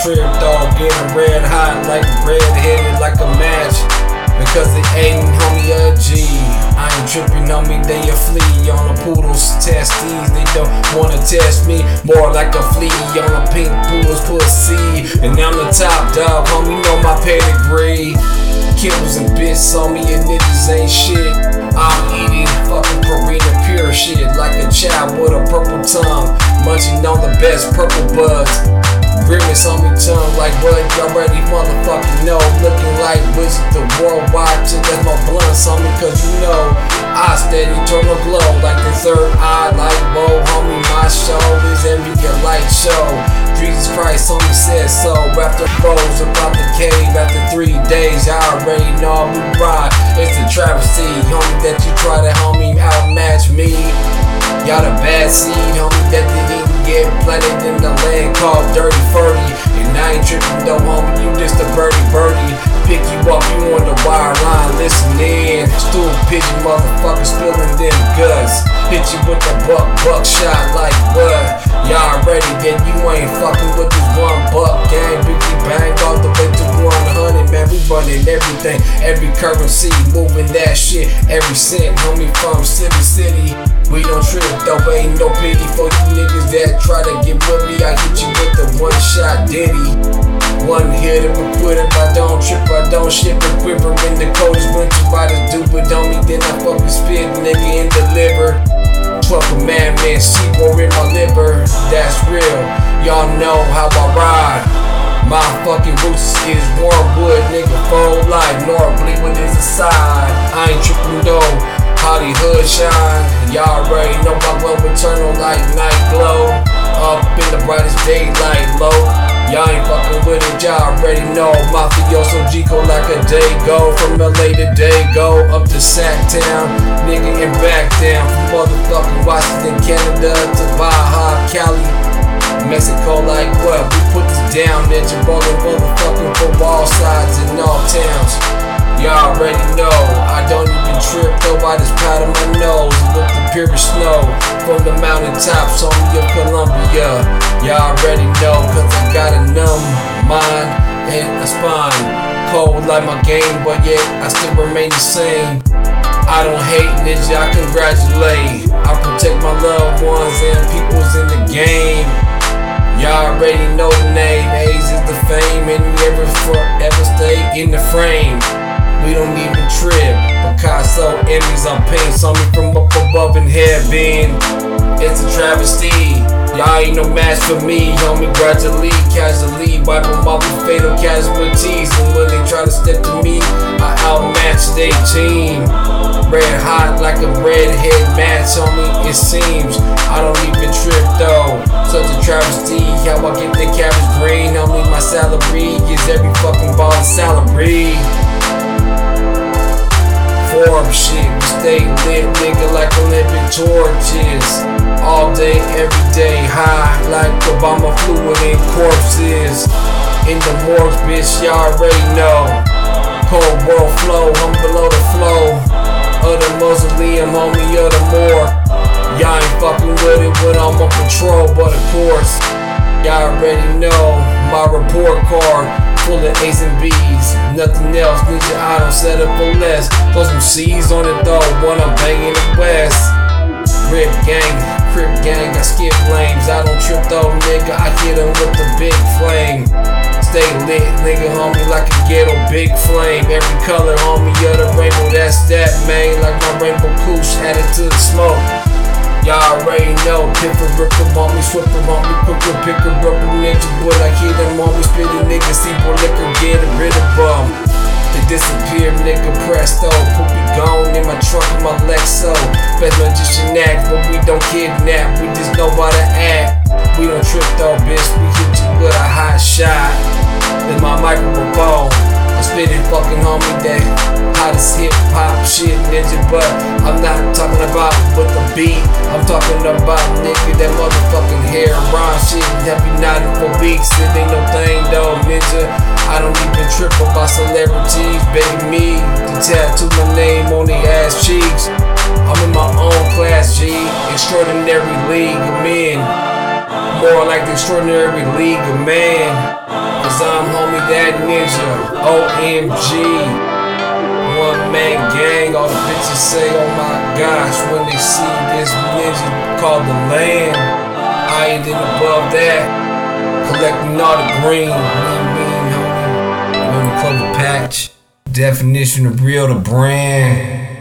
trip though, getting red hot like red-headed like a match. Because they ain't homie a G. I ain't tripping on me, they a flea on a poodle's testes. They don't wanna test me, more like a flea on a pink poodle's pussy. And I'm the top dog, homie, know my pedigree. Killers and bits on me and niggas ain't shit. I'm eating fucking Purina pure shit like a child with a purple tongue, munching on the best purple buds. Grimace on me tongue like what y'all already motherfucking know. Looking like Wizard the Worldwide till that's my blunts on me, cause you know I steady turn the glow like the third eye like whoa. Homie, my show is every light show. Jesus Christ on me said so. After foes about the cave after 3 days, I already know we ride. It's a travesty, homie, that you try to homie outmatch me. Y'all the bad seed, homie, that didn't get planted in the land called Dirty 40. And I ain't tripping though, homie, you just a birdie. Pick you up, you on the wire line, listen in. Stool pigeon motherfucker spilling them guts. Hit you with the buckshot like what? Y'all ready, then you ain't fucking with this $1 gang. Biggie bang all the way to 100, man, we running everything. Every currency, moving that shit, every cent, homie, from city to city. We don't trip, though ain't no pity for you niggas that try to get with me. I hit you with the one-shot ditty. One hit if I quit, if I don't trip, I don't ship it. Quiver in the coldest winter, I just do it on me, then I fucking spit, nigga, and deliver. 12 commandments, C4 in my liver, that's real. Y'all know how I ride. My fucking roots is Warmwood, nigga, full life. Northlewood is a side. I ain't tripping though. Holly hood shine, y'all already know my well eternal like night glow. Up in the brightest daylight low. Y'all ain't fucking with it, y'all already know. Mafioso Gico like a day go. From LA to Dago, up to Sacktown, nigga, and back down. From motherfucking Washington, Canada to Baja, Cali, Mexico like what? We put this down, ninja ballin' motherfucking from all sides and all towns. Y'all already know, I don't even trip though, I just powder my nose with the purest snow from the mountaintops on me of Columbia. Y'all already know, cause I got a numb mind and a spine. Cold like my game, but yet I still remain the same. I don't hate, ninja, I congratulate. I protect my loved ones and peoples in the game. Y'all already know the name, A's is the fame, and we ever forever stay in the frame. We don't even trip. Picasso images on paint, saw me from up above in heaven. It's a travesty. Y'all ain't no match for me, homie. Gradually, casually, wipe them off with fatal casualties. And when they try to step to me, I outmatch they team. Red hot like a redhead match, homie. It seems I don't even trip though. Such a travesty. How I get the cabbage green, homie. My salary is every fucking ball salary. Shit, we stay lit, nigga, like Olympic torches. All day, every day, high like Obama fluid in corpses. In the morgue, bitch, y'all already know. Cold world flow, I'm below the flow of the mausoleum, homie, of the morgue. Y'all ain't fucking with it when I'm on patrol, but of course, y'all already know my report card. Full of A's and B's, nothing else, ninja, I don't set up for less. Throw some C's on it though, when I'm banging the West. Rip gang, Crip gang, I skip lanes. I don't trip though, nigga, I hit him with the big flame. Stay lit, nigga, homie, like a ghetto big flame. Every color, homie, of the rainbow, that's that, man. Like my rainbow couche, added to the smoke. Y'all already know, Pipper, Ripper, on me, Swipper, on me, Quicker, Picker, Rubber, Ninja, boy, I hear them on me, spitting niggas, see boy, liquor, get rid of them. They disappear, nigga, presto, poopy gone in my trunk of my Lexo. Best magician act, but we don't kidnap, we just know how to act. We don't trip though, bitch, we hit you with a hot shot. With my microphone, I'm spitting fucking homie that hottest hip hop shit, ninja, but I'm not talking about with the beat. I'm talking about, nigga, that motherfucking hair rhyme shit. That be nodding for weeks, it ain't no thing though, ninja. I don't even trip about celebrities, begging me to tattoo my name on their ass cheeks. I'm in my own class, G, extraordinary league of men. More like the extraordinary league of man. Cause I'm homie that ninja, OMG. One man gang, all the bitches say, oh my gosh, when they see this ninja called the Land. I ain't in above that, collecting all the green, mean, homie. On the cover patch, definition of real, the brand.